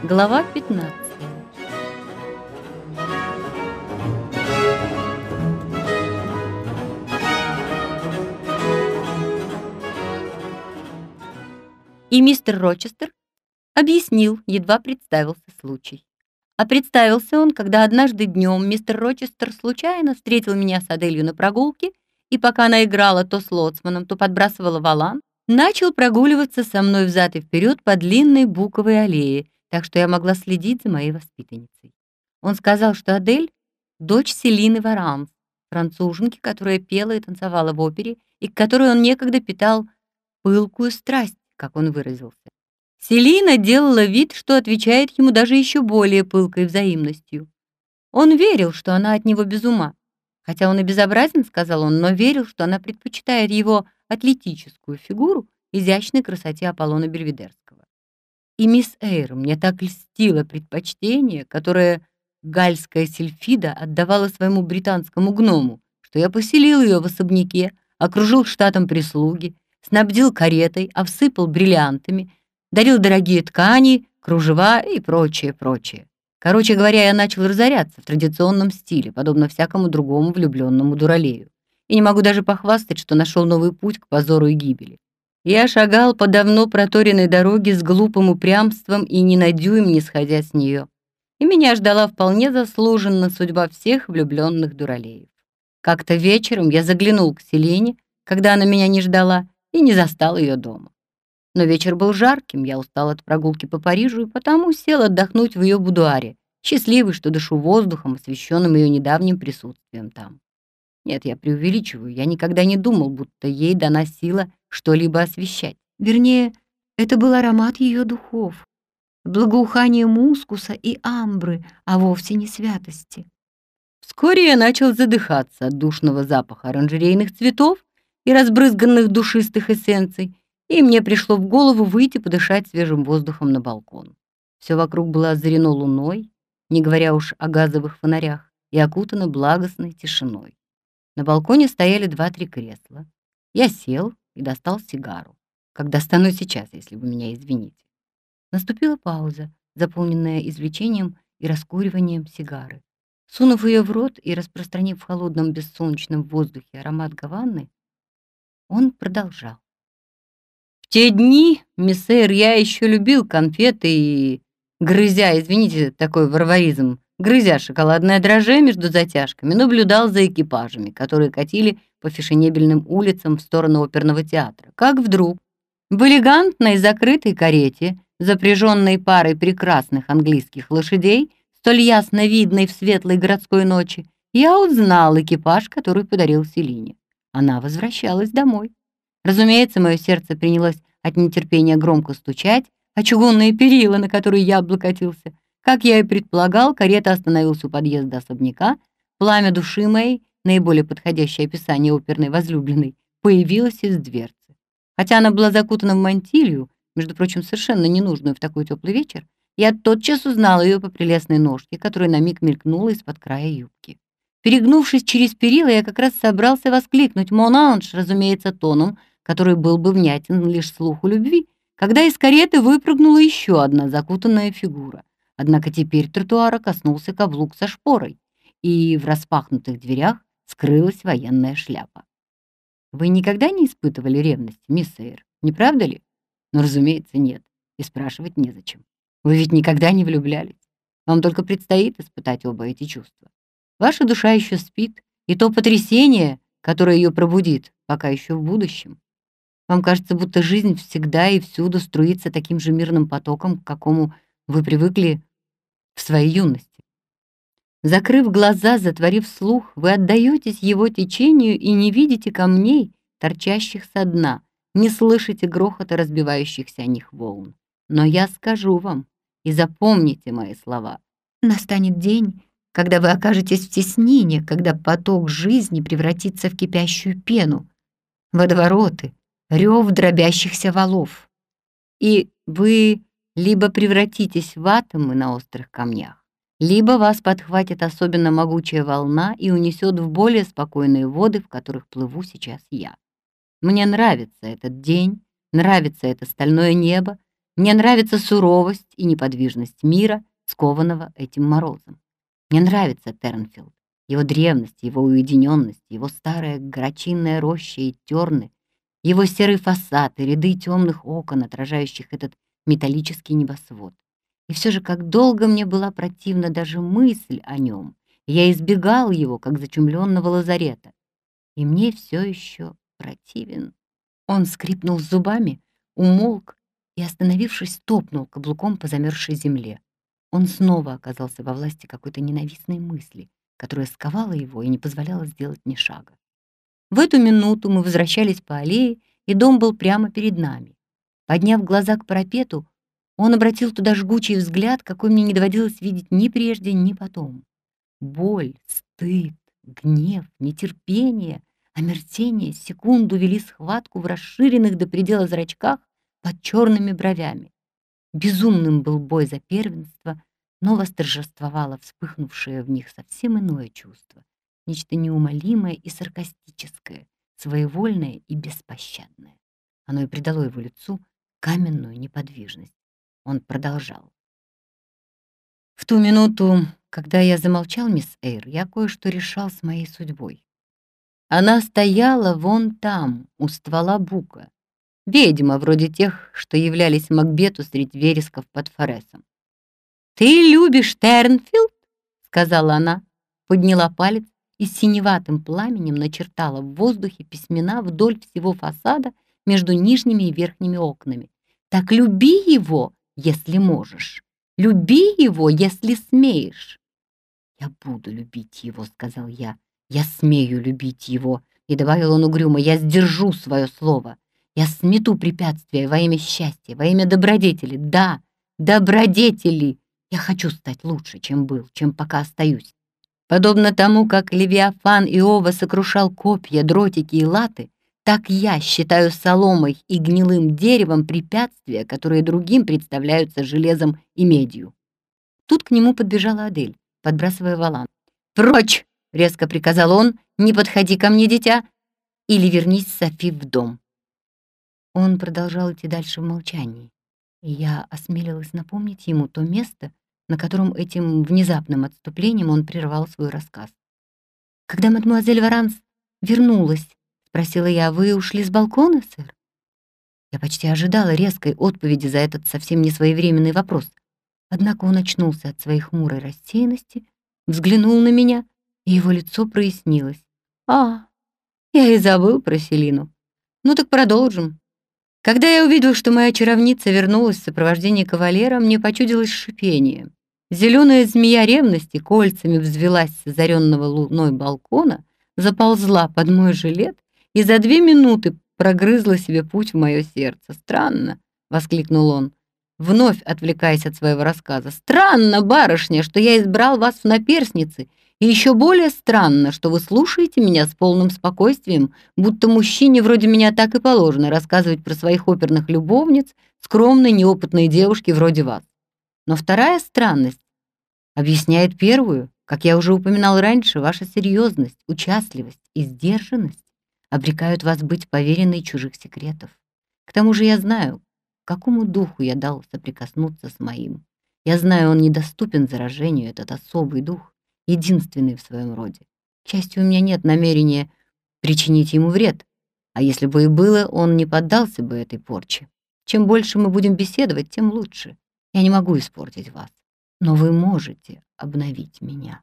Глава 15. И мистер Рочестер объяснил, едва представился случай. А представился он, когда однажды днем мистер Рочестер случайно встретил меня с Аделью на прогулке, и пока она играла то с лоцманом, то подбрасывала валан, начал прогуливаться со мной взад и вперед по длинной буковой аллее, так что я могла следить за моей воспитанницей. Он сказал, что Адель — дочь Селины Варанс, француженки, которая пела и танцевала в опере, и к которой он некогда питал пылкую страсть, как он выразился. Селина делала вид, что отвечает ему даже еще более пылкой взаимностью. Он верил, что она от него без ума. Хотя он и безобразен, сказал он, но верил, что она предпочитает его атлетическую фигуру изящной красоте Аполлона Бельведерского. И мисс Эйр мне так льстило предпочтение, которое гальская Сильфида отдавала своему британскому гному, что я поселил ее в особняке, окружил штатом прислуги, снабдил каретой, обсыпал бриллиантами, дарил дорогие ткани, кружева и прочее. Короче говоря, я начал разоряться в традиционном стиле, подобно всякому другому влюбленному дуралею. И не могу даже похвастать, что нашел новый путь к позору и гибели. Я шагал по давно проторенной дороге с глупым упрямством и ни на дюйм не сходя с нее. И меня ждала вполне заслуженно судьба всех влюбленных дуралеев. Как-то вечером я заглянул к Селине, когда она меня не ждала, и не застал ее дома. Но вечер был жарким, я устал от прогулки по Парижу и потому сел отдохнуть в ее будуаре, счастливый, что дышу воздухом, освещенным ее недавним присутствием там. Нет, я преувеличиваю, я никогда не думал, будто ей дана сила что-либо освещать. Вернее, это был аромат ее духов, благоухание мускуса и амбры, а вовсе не святости. Вскоре я начал задыхаться от душного запаха оранжерейных цветов и разбрызганных душистых эссенций, и мне пришло в голову выйти подышать свежим воздухом на балкон. Все вокруг было озарено луной, не говоря уж о газовых фонарях, и окутано благостной тишиной. На балконе стояли 2-3 кресла. Я сел и достал сигару, как достану сейчас, если вы меня извините. Наступила пауза, заполненная извлечением и раскуриванием сигары. Сунув ее в рот и распространив в холодном бессолнечном воздухе аромат гаваны, он продолжал. В те дни, мисс Эйр, я еще любил конфеты и, грызя, извините, такой варваризм, грызя шоколадное дрожжи между затяжками, наблюдал за экипажами, которые катили по фешенебельным улицам в сторону оперного театра. Как вдруг в элегантной закрытой карете, запряженной парой прекрасных английских лошадей, столь ясно видной в светлой городской ночи, я узнал экипаж, который подарил Селине. Она возвращалась домой. Разумеется, мое сердце принялось от нетерпения громко стучать, а чугунные перила, на которые я облокотился. Как я и предполагал, карета остановилась у подъезда особняка, пламя души моей, наиболее подходящее описание оперной возлюбленной, появилось из дверцы. Хотя она была закутана в мантилью, между прочим, совершенно ненужную в такой теплый вечер, я тотчас узнал ее по прелестной ножке, которая на миг мелькнула из-под края юбки. Перегнувшись через перила, я как раз собрался воскликнуть «Мон анж», разумеется, тоном, который был бы внятен лишь слуху любви, когда из кареты выпрыгнула еще одна закутанная фигура. Однако теперь тротуара коснулся каблук со шпорой, и в распахнутых дверях скрылась военная шляпа. Вы никогда не испытывали ревности, мисс Эйр, не правда ли? Ну, разумеется, нет, и спрашивать незачем. Вы ведь никогда не влюблялись. Вам только предстоит испытать оба эти чувства. Ваша душа еще спит, и то потрясение, которое ее пробудит, пока еще в будущем. Вам кажется, будто жизнь всегда и всюду струится таким же мирным потоком, к какому вы привыкли в своей юности. Закрыв глаза, затворив слух, вы отдаетесь его течению и не видите камней, торчащих со дна, не слышите грохота разбивающихся о них волн. Но я скажу вам, и запомните мои слова. Настанет день, когда вы окажетесь в теснине, когда поток жизни превратится в кипящую пену, водовороты, рев дробящихся валов. И вы либо превратитесь в атомы на острых камнях, либо вас подхватит особенно могучая волна и унесет в более спокойные воды, в которых плыву сейчас я. Мне нравится этот день, нравится это стальное небо, Мне нравится суровость и неподвижность мира, скованного этим морозом. Мне нравится Тернфилд, его древность, его уединенность, его старая грачинная роща и терны, его серый фасад и ряды темных окон, отражающих этот металлический небосвод. И все же, как долго мне была противна даже мысль о нем. Я избегал его, как зачумленного лазарета. И мне все еще противен. Он скрипнул зубами, умолк и, остановившись, топнул каблуком по замерзшей земле. Он снова оказался во власти какой-то ненавистной мысли, которая сковала его и не позволяла сделать ни шага. В эту минуту мы возвращались по аллее, и дом был прямо перед нами. Подняв глаза к парапету, он обратил туда жгучий взгляд, какой мне не доводилось видеть ни прежде, ни потом. Боль, стыд, гнев, нетерпение, омертвение секунду вели схватку в расширенных до предела зрачках под черными бровями. Безумным был бой за первенство, но восторжествовало вспыхнувшее в них совсем иное чувство, нечто неумолимое и саркастическое, своевольное и беспощадное. Оно и придало его лицу каменную неподвижность. Он продолжал. В ту минуту, когда я замолчал, мисс Эйр, я кое-что решал с моей судьбой. Она стояла вон там, у ствола бука. Ведьма, вроде тех, что являлись Макбету среди вересков под Форесом. «Ты любишь Тернфилд?» — сказала она, подняла палец и с синеватым пламенем начертала в воздухе письмена вдоль всего фасада между нижними и верхними окнами. «Так люби его, если можешь. Люби его, если смеешь». «Я буду любить его», — сказал я. «Я смею любить его». И добавил он угрюмо: «Я сдержу свое слово. Я смету препятствия во имя счастья, во имя добродетели. Да, добродетели. Я хочу стать лучше, чем был, чем пока остаюсь. Подобно тому, как Левиафан Иова сокрушал копья, дротики и латы, так я считаю соломой и гнилым деревом препятствия, которые другим представляются железом и медью». Тут к нему подбежала Адель, подбрасывая валан. «Прочь!» — резко приказал он. «Не подходи ко мне, дитя, или вернись с Софи в дом». Он продолжал идти дальше в молчании, и я осмелилась напомнить ему то место, на котором этим внезапным отступлением он прервал свой рассказ. «Когда мадемуазель Варанс вернулась, — спросила я, — вы ушли с балкона, сэр?» Я почти ожидала резкой отповеди за этот совсем не своевременный вопрос. Однако он очнулся от своей хмурой рассеянности, взглянул на меня, и его лицо прояснилось. «А, я и забыл про Селину. Ну так продолжим. Когда я увидел, что моя чаровница вернулась в сопровождении кавалера, мне почудилось шипение. Зеленая змея ревности кольцами взвелась с озаренного луной балкона, заползла под мой жилет и за 2 минуты прогрызла себе путь в мое сердце. «Странно!» — воскликнул он, вновь отвлекаясь от своего рассказа. «Странно, барышня, что я избрал вас в наперсницы, и еще более странно, что вы слушаете меня с полным спокойствием, будто мужчине вроде меня так и положено рассказывать про своих оперных любовниц скромной, неопытной девушке вроде вас. Но вторая странность объясняет первую. Как я уже упоминал раньше, ваша серьезность, участливость и сдержанность обрекают вас быть поверенной чужих секретов. К тому же я знаю, какому духу я дал соприкоснуться с моим. Я знаю, он недоступен заражению, этот особый дух, единственный в своем роде. К счастью, у меня нет намерения причинить ему вред, а если бы и было, он не поддался бы этой порче. Чем больше мы будем беседовать, тем лучше. Я не могу испортить вас, но вы можете обновить меня».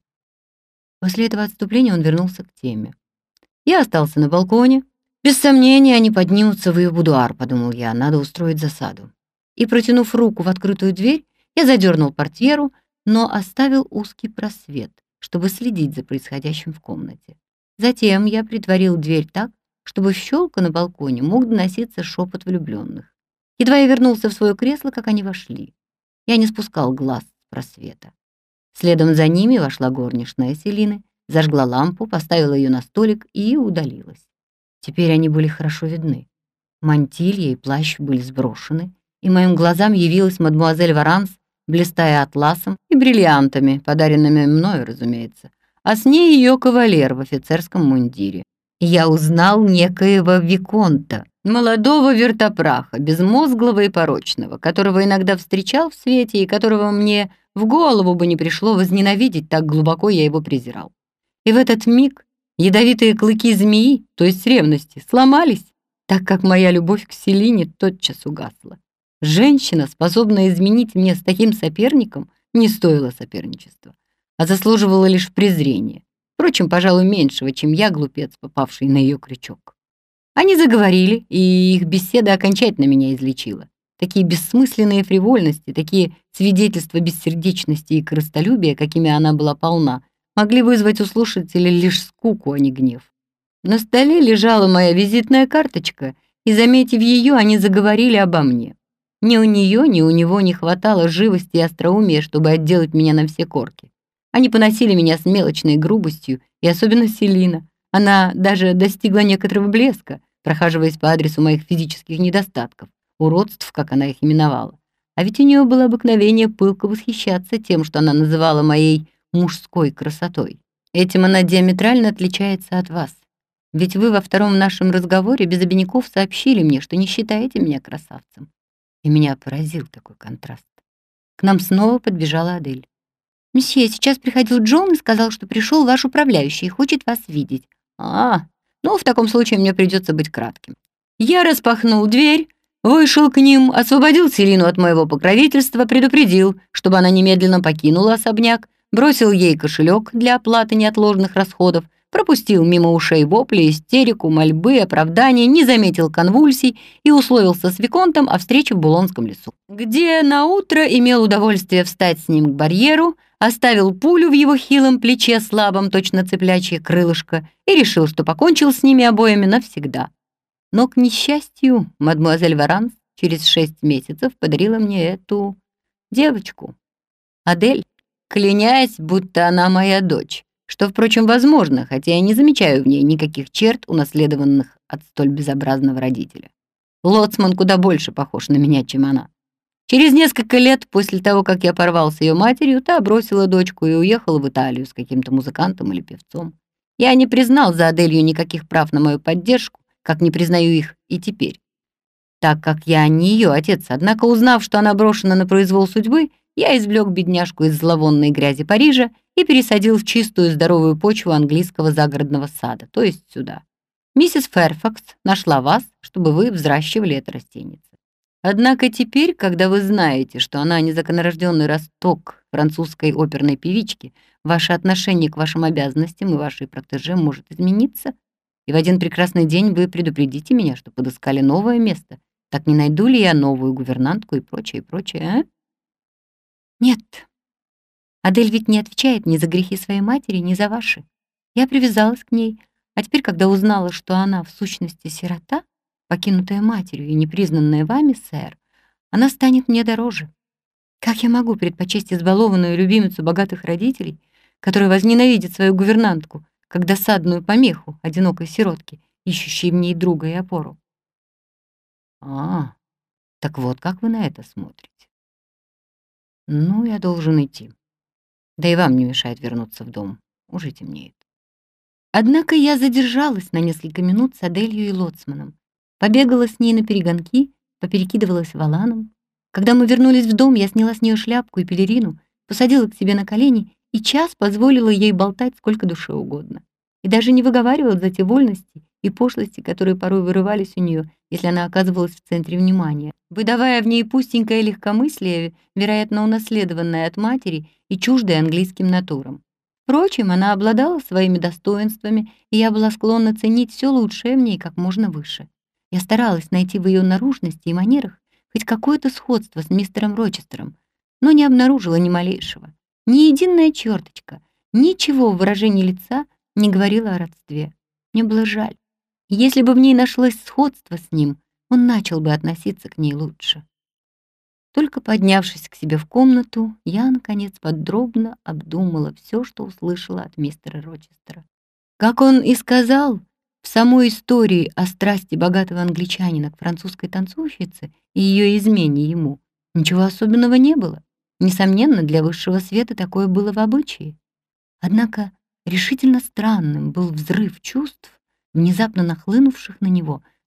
После этого отступления он вернулся к теме. «Я остался на балконе. Без сомнения, они поднимутся в ее будуар», — подумал я, — «надо устроить засаду». И, протянув руку в открытую дверь, я задернул портьеру, но оставил узкий просвет, чтобы следить за происходящим в комнате. Затем я притворил дверь так, чтобы в щелку на балконе мог доноситься шепот влюбленных. Едва я вернулся в свое кресло, как они вошли. Я не спускал глаз с просвета. Следом за ними вошла горничная Селины, зажгла лампу, поставила ее на столик и удалилась. Теперь они были хорошо видны. Мантилья и плащ были сброшены, и моим глазам явилась мадемуазель Варанс, блистая атласом и бриллиантами, подаренными мною, разумеется, а с ней ее кавалер в офицерском мундире. Я узнал некоего виконта, Молодого вертопраха, безмозглого и порочного, которого иногда встречал в свете и которого мне в голову бы не пришло возненавидеть, так глубоко я его презирал. И в этот миг ядовитые клыки змеи, то есть ревности, сломались, так как моя любовь к Селине тотчас угасла. Женщина, способная изменить мне с таким соперником, не стоила соперничества, а заслуживала лишь презрения. Впрочем, пожалуй, меньшего, чем я, глупец, попавший на ее крючок. Они заговорили, и их беседа окончательно меня излечила. Такие бессмысленные фривольности, такие свидетельства бессердечности и корыстолюбия, какими она была полна, могли вызвать у слушателей лишь скуку, а не гнев. На столе лежала моя визитная карточка, и, заметив ее, они заговорили обо мне. Ни у нее, ни у него не хватало живости и остроумия, чтобы отделать меня на все корки. Они поносили меня с мелочной грубостью, и особенно Селина. Она даже достигла некоторого блеска, прохаживаясь по адресу моих физических недостатков, уродств, как она их именовала. А ведь у нее было обыкновение пылко восхищаться тем, что она называла моей мужской красотой. Этим она диаметрально отличается от вас. Ведь вы во втором нашем разговоре без обиняков сообщили мне, что не считаете меня красавцем. И меня поразил такой контраст. К нам снова подбежала Адель. «Мсье, сейчас приходил Джон и сказал, что пришел ваш управляющий и хочет вас видеть». «А, ну, в таком случае мне придется быть кратким». Я распахнул дверь, вышел к ним, освободил Селину от моего покровительства, предупредил, чтобы она немедленно покинула особняк, бросил ей кошелек для оплаты неотложных расходов, пропустил мимо ушей вопли, истерику, мольбы, оправдания, не заметил конвульсий и условился с Виконтом о встрече в Булонском лесу, где наутро имел удовольствие встать с ним к барьеру, оставил пулю в его хилом плече слабом, точно цыплячье крылышко, и решил, что покончил с ними обоими навсегда. Но, к несчастью, мадемуазель Варанс через 6 месяцев подарила мне эту девочку, Адель, клянясь, будто она моя дочь, что, впрочем, возможно, хотя я не замечаю в ней никаких черт, унаследованных от столь безобразного родителя. Лоцман куда больше похож на меня, чем она. Через несколько лет после того, как я порвал с ее матерью, та бросила дочку и уехала в Италию с каким-то музыкантом или певцом. Я не признал за Аделью никаких прав на мою поддержку, как не признаю их и теперь, так как я не ее отец. Однако, узнав, что она брошена на произвол судьбы, я извлек бедняжку из зловонной грязи Парижа и пересадил в чистую здоровую почву английского загородного сада, то есть сюда. Миссис Фэрфакс нашла вас, чтобы вы взращивали это растение. Однако теперь, когда вы знаете, что она незаконорожденный росток французской оперной певички, ваше отношение к вашим обязанностям и вашей протеже может измениться, и в один прекрасный день вы предупредите меня, что подыскали новое место. Так не найду ли я новую гувернантку и прочее, а? Нет. Адель ведь не отвечает ни за грехи своей матери, ни за ваши. Я привязалась к ней, а теперь, когда узнала, что она в сущности сирота, покинутая матерью и непризнанная вами, сэр, она станет мне дороже. Как я могу предпочесть избалованную любимицу богатых родителей, которая возненавидит свою гувернантку, как досадную помеху одинокой сиротки, ищущей в ней друга и опору? А, так вот как вы на это смотрите. Ну, я должен идти. Да и вам не мешает вернуться в дом. Уже темнеет. Однако я задержалась на несколько минут с Аделью и Лоцманом. Побегала с ней на перегонки, поперекидывалась валаном. Когда мы вернулись в дом, я сняла с нее шляпку и пелерину, посадила к себе на колени и час позволила ей болтать сколько душе угодно. И даже не выговаривала за те вольности и пошлости, которые порой вырывались у нее, если она оказывалась в центре внимания, выдавая в ней пустенькое легкомыслие, вероятно, унаследованное от матери и чуждое английским натурам. Впрочем, она обладала своими достоинствами, и я была склонна ценить все лучшее в ней как можно выше. Я старалась найти в ее наружности и манерах хоть какое-то сходство с мистером Рочестером, но не обнаружила ни малейшего. Ни единая черточка, ничего в выражении лица не говорило о родстве. Мне было жаль. Если бы в ней нашлось сходство с ним, он начал бы относиться к ней лучше. Только поднявшись к себе в комнату, я, наконец, подробно обдумала все, что услышала от мистера Рочестера. Как он и сказал, в самой истории о страсти богатого англичанина к французской танцовщице и ее измене ему ничего особенного не было. Несомненно, для высшего света такое было в обычае. Однако решительно странным был взрыв чувств, внезапно нахлынувших на него,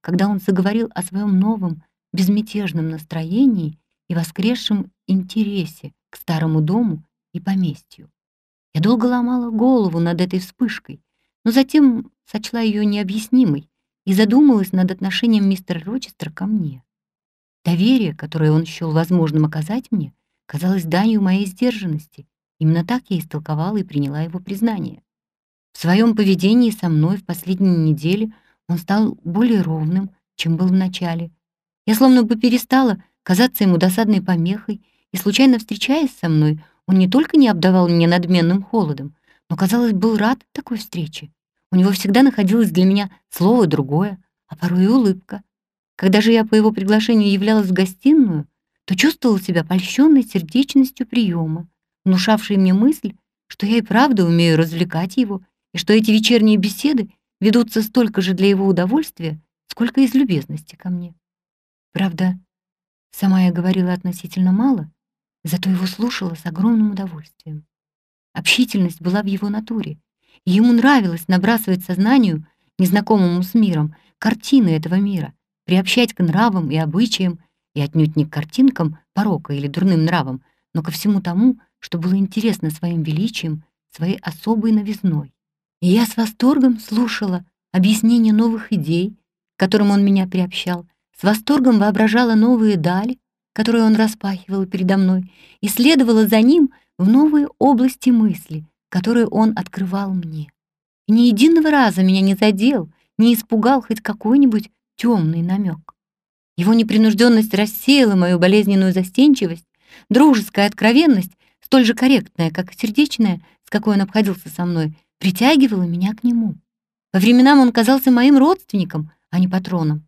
когда он заговорил о своем новом, безмятежном настроении и воскресшем интересе к старому дому и поместью. Я долго ломала голову над этой вспышкой, но затем сочла ее необъяснимой и задумалась над отношением мистера Рочестера ко мне. Доверие, которое он счел возможным оказать мне, казалось данью моей сдержанности. Именно так я истолковала и приняла его признание. В своем поведении со мной в последние недели он стал более ровным, чем был в начале. Я словно бы перестала казаться ему досадной помехой, и, случайно встречаясь со мной, он не только не обдавал меня надменным холодом, но, казалось, был рад такой встрече. У него всегда находилось для меня слово другое, а порой и улыбка. Когда же я по его приглашению являлась в гостиную, то чувствовала себя польщенной сердечностью приема, внушавшей мне мысль, что я и правда умею развлекать его, и что эти вечерние беседы ведутся столько же для его удовольствия, сколько из любезности ко мне. Правда, сама я говорила относительно мало, зато его слушала с огромным удовольствием. Общительность была в его натуре, и ему нравилось набрасывать сознанию, незнакомому с миром, картины этого мира, приобщать к нравам и обычаям, и отнюдь не к картинкам порока или дурным нравам, но ко всему тому, что было интересно своим величием, своей особой новизной. И я с восторгом слушала объяснения новых идей, к которым он меня приобщал, с восторгом воображала новые дали, которые он распахивал передо мной, и следовала за ним в новые области мысли, которые он открывал мне. И ни единого раза меня не задел, не испугал хоть какой-нибудь темный намек. Его непринужденность рассеяла мою болезненную застенчивость, дружеская откровенность, столь же корректная, как и сердечная, с какой он обходился со мной, притягивала меня к нему. По временам он казался моим родственником, а не патроном.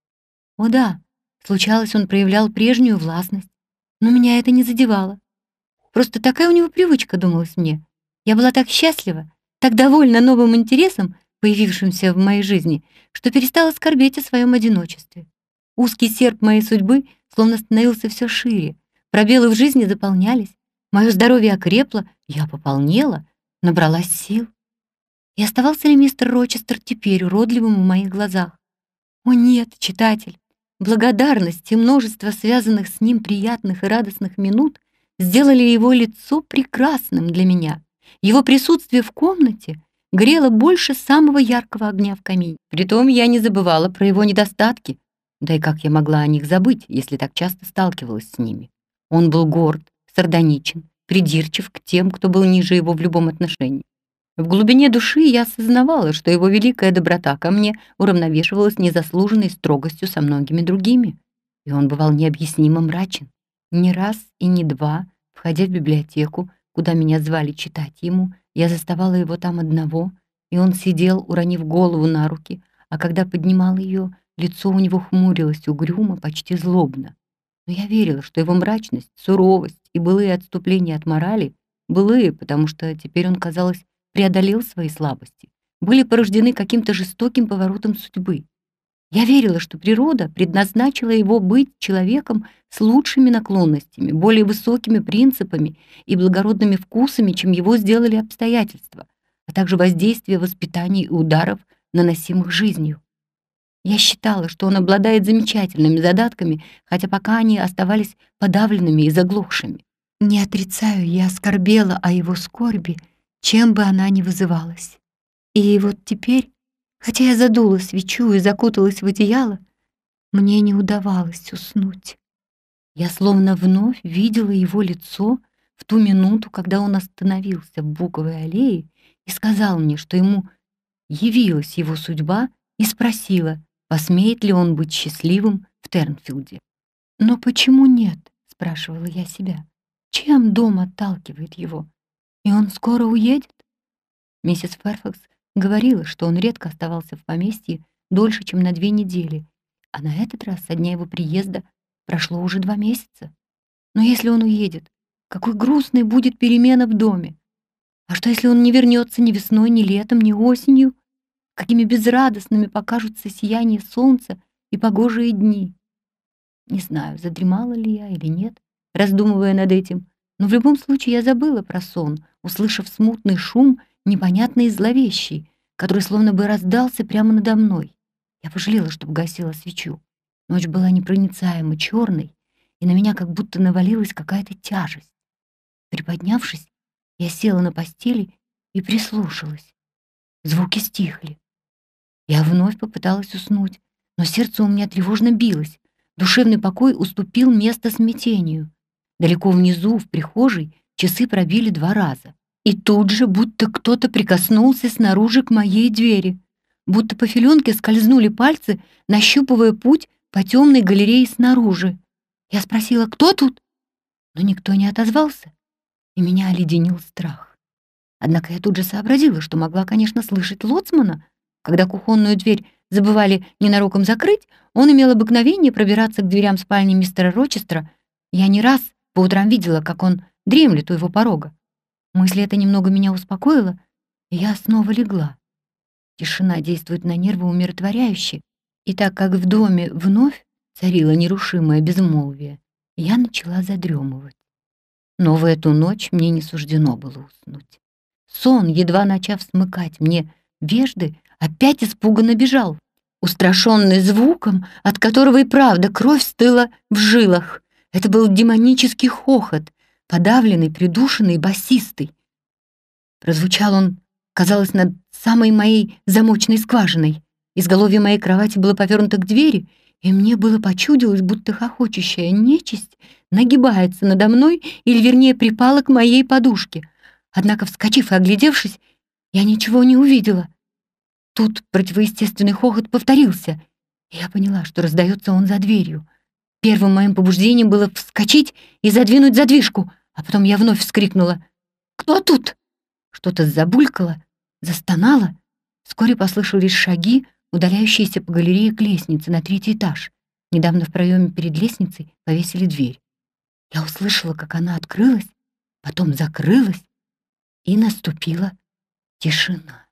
О да, случалось, он проявлял прежнюю властность, но меня это не задевало. Просто такая у него привычка, думалось мне. Я была так счастлива, так довольна новым интересом, появившимся в моей жизни, что перестала скорбеть о своем одиночестве. Узкий серп моей судьбы словно становился все шире, пробелы в жизни заполнялись, мое здоровье окрепло, я пополнела, набралась сил. И оставался ли мистер Рочестер теперь уродливым в моих глазах? О нет, читатель! Благодарность и множество связанных с ним приятных и радостных минут сделали его лицо прекрасным для меня. Его присутствие в комнате грело больше самого яркого огня в камине. Притом я не забывала про его недостатки. Да и как я могла о них забыть, если так часто сталкивалась с ними? Он был горд, сардоничен, придирчив к тем, кто был ниже его в любом отношении. В глубине души я осознавала, что его великая доброта ко мне уравновешивалась незаслуженной строгостью со многими другими, и он бывал необъяснимо мрачен. Не раз и не два, входя в библиотеку, куда меня звали читать ему, я заставала его там одного, и он сидел, уронив голову на руки, а когда поднимал ее, лицо у него хмурилось угрюмо, почти злобно. Но я верила, что его мрачность, суровость и былые отступления от морали, былые, потому что теперь он, казалось, преодолел свои слабости, были порождены каким-то жестоким поворотом судьбы. Я верила, что природа предназначила его быть человеком с лучшими наклонностями, более высокими принципами и благородными вкусами, чем его сделали обстоятельства, а также воздействие воспитаний и ударов, наносимых жизнью. Я считала, что он обладает замечательными задатками, хотя пока они оставались подавленными и заглохшими. Не отрицаю, я скорбела о его скорби, чем бы она ни вызывалась. И вот теперь, хотя я задула свечу и закуталась в одеяло, мне не удавалось уснуть. Я словно вновь видела его лицо в ту минуту, когда он остановился в Буковой аллее и сказал мне, что ему явилась его судьба, и спросила, посмеет ли он быть счастливым в Тернфилде. «Но почему нет?» — спрашивала я себя. «Чем дом отталкивает его? И он скоро уедет?» Миссис Ферфакс говорила, что он редко оставался в поместье дольше, чем на 2 недели, а на этот раз со дня его приезда прошло уже 2 месяца. Но если он уедет, какой грустной будет перемена в доме! А что, если он не вернется ни весной, ни летом, ни осенью? Какими безрадостными покажутся сияние солнца и погожие дни! Не знаю, задремала ли я или нет, раздумывая над этим, но в любом случае я забыла про сон, услышав смутный шум, непонятный и зловещий, который словно бы раздался прямо надо мной. Я пожалела, что погасила свечу. Ночь была непроницаемо черной, и на меня как будто навалилась какая-то тяжесть. Приподнявшись, я села на постели и прислушалась. Звуки стихли. Я вновь попыталась уснуть, но сердце у меня тревожно билось. Душевный покой уступил место смятению. Далеко внизу, в прихожей, часы пробили 2 раза. И тут же будто кто-то прикоснулся снаружи к моей двери. Будто по филенке скользнули пальцы, нащупывая путь по темной галерее снаружи. Я спросила: «Кто тут?» Но никто не отозвался, и меня оледенил страх. Однако я тут же сообразила, что могла, конечно, слышать лоцмана. Когда кухонную дверь забывали ненароком закрыть, он имел обыкновение пробираться к дверям спальни мистера Рочестера. Я не раз по утрам видела, как он дремлет у его порога. Мысль эта немного меня успокоила, и я снова легла. Тишина действует на нервы умиротворяюще, и так как в доме вновь царило нерушимое безмолвие, я начала задремывать. Но в эту ночь мне не суждено было уснуть. Сон, едва начав смыкать мне вежды, опять испуганно бежал, устрашённый звуком, от которого и правда кровь стыла в жилах. Это был демонический хохот, подавленный, придушенный, басистый. Прозвучал он, казалось, над самой моей замочной скважиной. Изголовье моей кровати было повернуто к двери, и мне было почудилось, будто хохочущая нечисть нагибается надо мной, или, вернее, припала к моей подушке. Однако, вскочив и оглядевшись, я ничего не увидела. Тут противоестественный хохот повторился, и я поняла, что раздается он за дверью. Первым моим побуждением было вскочить и задвинуть задвижку, а потом я вновь вскрикнула: «Кто тут?» Что-то забулькало, застонало. Вскоре послышались шаги, удаляющиеся по галерее к лестнице на 3-й этаж. Недавно в проеме перед лестницей повесили дверь. Я услышала, как она открылась, потом закрылась, и наступила тишина.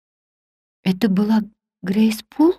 Это была Грейс Пул?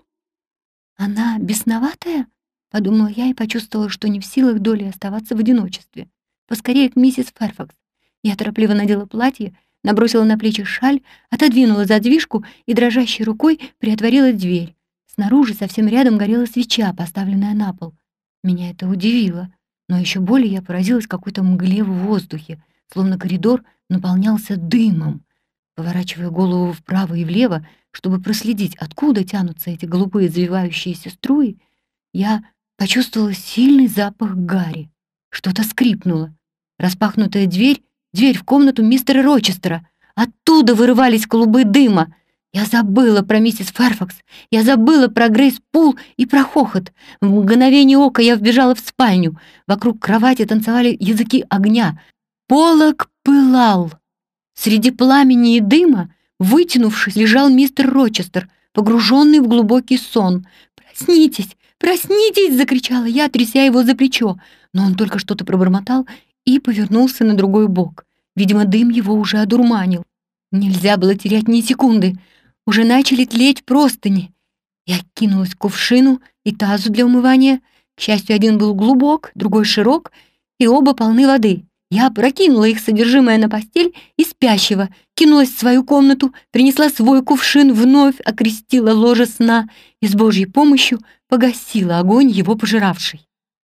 Она бесноватая? Подумала я и почувствовала, что не в силах долей оставаться в одиночестве. Поскорее к миссис Ферфакс. Я торопливо надела платье, набросила на плечи шаль, отодвинула задвижку и дрожащей рукой приотворила дверь. Снаружи совсем рядом горела свеча, поставленная на пол. Меня это удивило, но еще более я поразилась какой-то мгле в воздухе, словно коридор наполнялся дымом. Поворачивая голову вправо и влево, чтобы проследить, откуда тянутся эти голубые завивающиеся струи, я почувствовала сильный запах гари. Что-то скрипнуло. Распахнутая дверь в комнату мистера Рочестера. Оттуда вырывались клубы дыма. Я забыла про миссис Ферфакс, я забыла про Грейс Пул и про хохот. В мгновение ока я вбежала в спальню. Вокруг кровати танцевали языки огня. Полог пылал. Среди пламени и дыма, вытянувшись, лежал мистер Рочестер, погруженный в глубокий сон. «Проснитесь! Проснитесь!» — закричала я, тряся его за плечо. Но он только что-то пробормотал и повернулся на другой бок. Видимо, дым его уже одурманил. Нельзя было терять ни секунды. Уже начали тлеть простыни. Я кинулась к кувшину и тазу для умывания. К счастью, один был глубок, другой широк, и оба полны воды. Я опрокинула их содержимое на постель и спящего, кинулась в свою комнату, принесла свой кувшин, вновь окрестила ложе сна и с Божьей помощью погасила огонь, его пожиравший.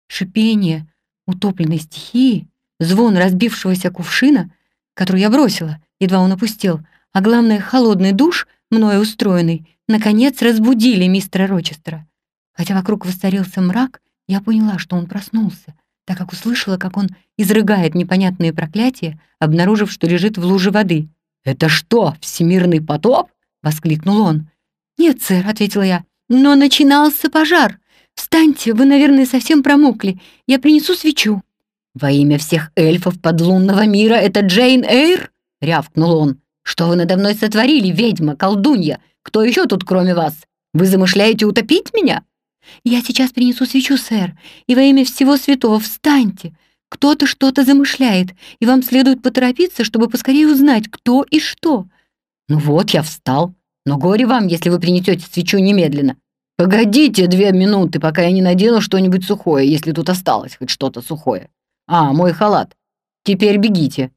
Шипение утопленной стихии, звон разбившегося кувшина, который я бросила, едва он опустел, а главное, холодный душ, мною устроенный, наконец разбудили мистера Рочестера. Хотя вокруг воцарился мрак, я поняла, что он проснулся, так как услышала, как он изрыгает непонятные проклятия, обнаружив, что лежит в луже воды. «Это что, всемирный потоп?» — воскликнул он. «Нет, сэр», — ответила я, — «но начинался пожар. Встаньте, вы, наверное, совсем промокли. Я принесу свечу». «Во имя всех эльфов подлунного мира, это Джейн Эйр?» — рявкнул он. «Что вы надо мной сотворили, ведьма, колдунья? Кто еще тут, кроме вас? Вы замышляете утопить меня?» «Я сейчас принесу свечу, сэр, и во имя всего святого встаньте. Кто-то что-то замышляет, и вам следует поторопиться, чтобы поскорее узнать, кто и что». «Ну вот, я встал. Но горе вам, если вы принесете свечу немедленно. Погодите 2 минуты, пока я не надену что-нибудь сухое, если тут осталось хоть что-то сухое. А, мой халат. Теперь бегите».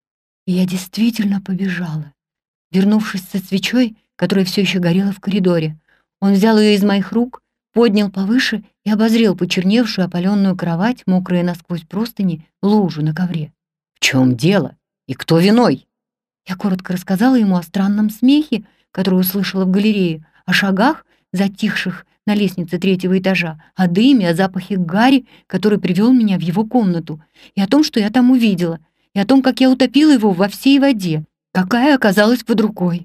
И я действительно побежала, вернувшись со свечой, которая все еще горела в коридоре. Он взял ее из моих рук, поднял повыше и обозрел почерневшую опаленную кровать, мокрые насквозь простыни, лужу на ковре. «В чем дело? И кто виной?» Я коротко рассказала ему о странном смехе, который услышала в галерее, о шагах, затихших на лестнице третьего этажа, о дыме, о запахе гари, который привел меня в его комнату, и о том, что я там увидела, и о том, как я утопила его во всей воде, какая оказалась под рукой.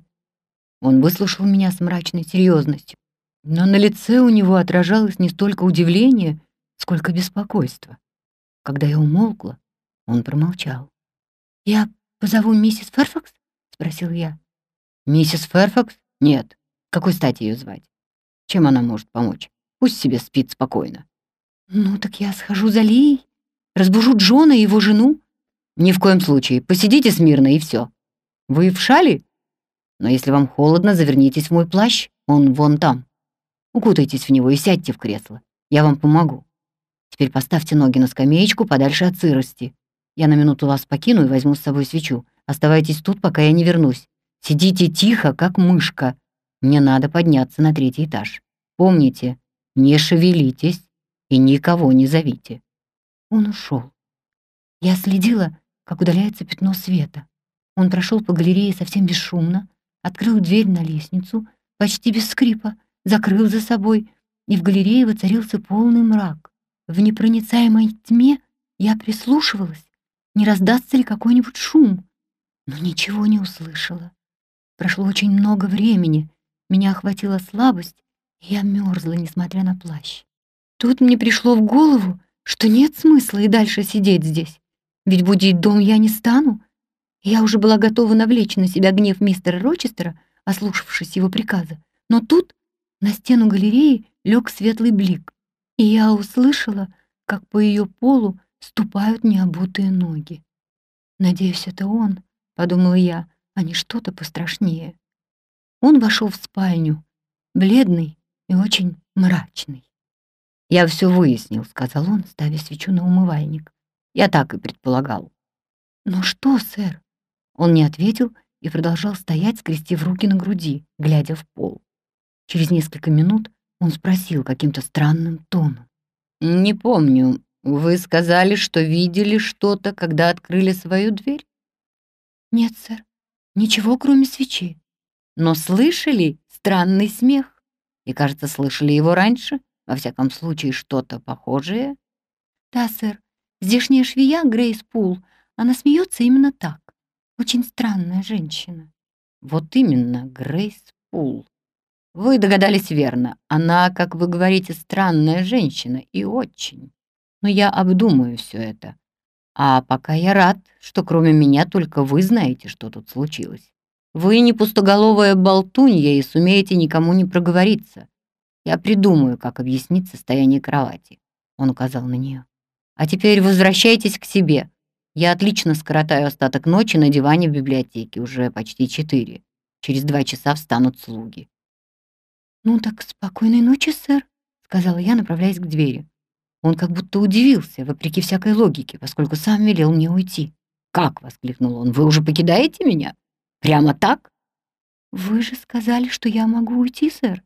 Он выслушал меня с мрачной серьезностью, но на лице у него отражалось не столько удивление, сколько беспокойство. Когда я умолкла, он промолчал. «Я позову миссис Ферфакс?» — спросил я. «Миссис Ферфакс? Нет. С какой стати ее звать? Чем она может помочь? Пусть себе спит спокойно». «Ну, так я схожу за Лией, разбужу Джона и его жену». «Ни в коем случае. Посидите смирно, и все. Вы в шале? Но если вам холодно, завернитесь в мой плащ, он вон там. Укутайтесь в него и сядьте в кресло. Я вам помогу. Теперь поставьте ноги на скамеечку подальше от сырости. Я на минуту вас покину и возьму с собой свечу. Оставайтесь тут, пока я не вернусь. Сидите тихо, как мышка. Мне надо подняться на третий этаж. Помните, не шевелитесь и никого не зовите». Он ушел. Я следила, как удаляется пятно света. Он прошел по галерее совсем бесшумно, открыл дверь на лестницу, почти без скрипа, закрыл за собой, и в галерее воцарился полный мрак. В непроницаемой тьме я прислушивалась, не раздастся ли какой-нибудь шум, но ничего не услышала. Прошло очень много времени, меня охватила слабость, и я мерзла, несмотря на плащ. Тут мне пришло в голову, что нет смысла и дальше сидеть здесь, ведь будить дом я не стану. Я уже была готова навлечь на себя гнев мистера Рочестера, ослушавшись его приказа, но тут на стену галереи лег светлый блик, и я услышала, как по ее полу ступают необутые ноги. «Надеюсь, это он», — подумала я, — «а не что-то пострашнее». Он вошел в спальню, бледный и очень мрачный. «Я все выяснил», — сказал он, ставя свечу на умывальник. «Я так и предполагал». «Но что, сэр?» Он не ответил и продолжал стоять, скрестив руки на груди, глядя в пол. Через несколько минут он спросил каким-то странным тоном. «Не помню, вы сказали, что видели что-то, когда открыли свою дверь?» «Нет, сэр, ничего, кроме свечи». «Но слышали странный смех? И, кажется, слышали его раньше? Во всяком случае, что-то похожее?» «Да, сэр, здешняя швея Грейс Пул, она смеется именно так. Очень странная женщина». «Вот именно, Грейс Пул. Вы догадались верно. Она, как вы говорите, странная женщина, и очень. Но я обдумаю все это. А пока я рад, что кроме меня только вы знаете, что тут случилось. Вы не пустоголовая болтунья и сумеете никому не проговориться. Я придумаю, как объяснить состояние кровати». Он указал на нее. «А теперь возвращайтесь к себе. Я отлично скоротаю остаток ночи на диване в библиотеке, уже почти 4. Через 2 часа встанут слуги». «Ну так спокойной ночи, сэр», — сказала я, направляясь к двери. Он как будто удивился, вопреки всякой логике, поскольку сам велел мне уйти. «Как?» — воскликнул он. «Вы уже покидаете меня? Прямо так?» «Вы же сказали, что я могу уйти, сэр».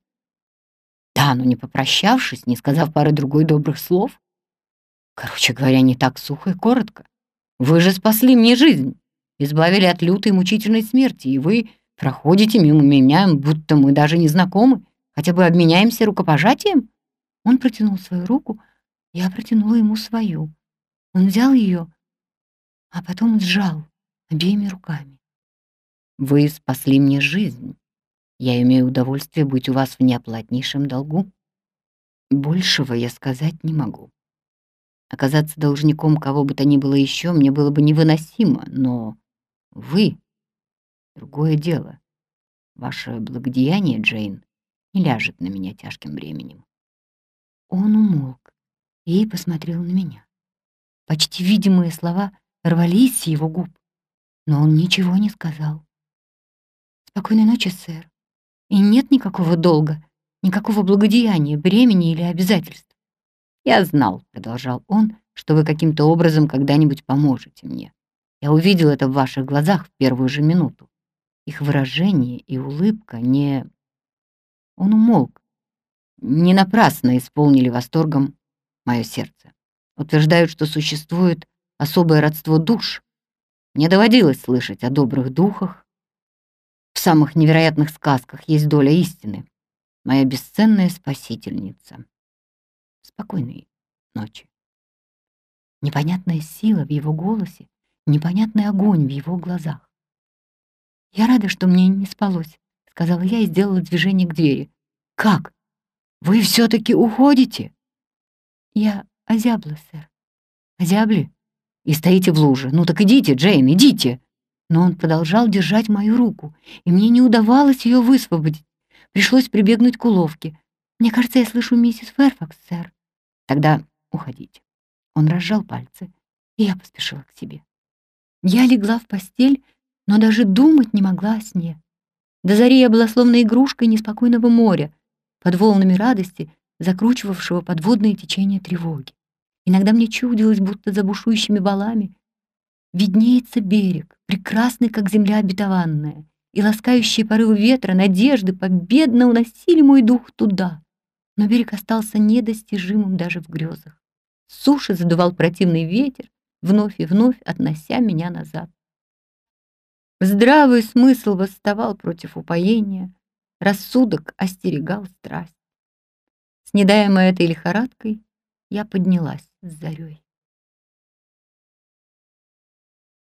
«Да, но не попрощавшись, не сказав пары другой добрых слов. Короче говоря, не так сухо и коротко. Вы же спасли мне жизнь, избавили от лютой мучительной смерти, и вы проходите мимо меня, будто мы даже не знакомы, хотя бы обменяемся рукопожатием». Он протянул свою руку, я протянула ему свою. Он взял ее, а потом сжал обеими руками. «Вы спасли мне жизнь. Я имею удовольствие быть у вас в неоплатнейшем долгу. Большего я сказать не могу. Оказаться должником кого бы то ни было еще мне было бы невыносимо, но вы — другое дело. Ваше благодеяние, Джейн, не ляжет на меня тяжким бременем». Он умолк и посмотрел на меня. Почти видимые слова рвались с его губ, но он ничего не сказал. «Спокойной ночи, сэр. И нет никакого долга, никакого благодеяния, бремени или обязательств». «Я знал», — продолжал он, «что вы каким-то образом когда-нибудь поможете мне. Я увидел это в ваших глазах в первую же минуту. Их выражение и улыбка не...» Он умолк, не напрасно исполнили восторгом мое сердце. Утверждают, что существует особое родство душ. Мне доводилось слышать о добрых духах. В самых невероятных сказках есть доля истины. Моя бесценная спасительница. Спокойной ночи. Непонятная сила в его голосе, непонятный огонь в его глазах. «Я рада, что мне не спалось», — сказала я и сделала движение к двери. «Как? Вы все-таки уходите?» «Я озябла, сэр». «Озябли? И стоите в луже. Ну так идите, Джейн, идите!» Но он продолжал держать мою руку, и мне не удавалось ее высвободить. Пришлось прибегнуть к уловке. «Мне кажется, я слышу миссис Фэрфакс, сэр». «Тогда уходите». Он разжал пальцы, и я поспешила к себе. Я легла в постель, но даже думать не могла о сне. До зари я была словно игрушкой неспокойного моря, под волнами радости, закручивавшего подводные течения тревоги. Иногда мне чудилось, будто за бушующими валами виднеется берег, прекрасный, как земля обетованная, и ласкающие порывы ветра, надежды победно уносили мой дух туда. Но берег остался недостижимым даже в грезах. С суши задувал противный ветер, вновь и вновь относя меня назад. Здравый смысл восставал против упоения, рассудок остерегал страсть. Снедаемая этой лихорадкой, я поднялась с зарей.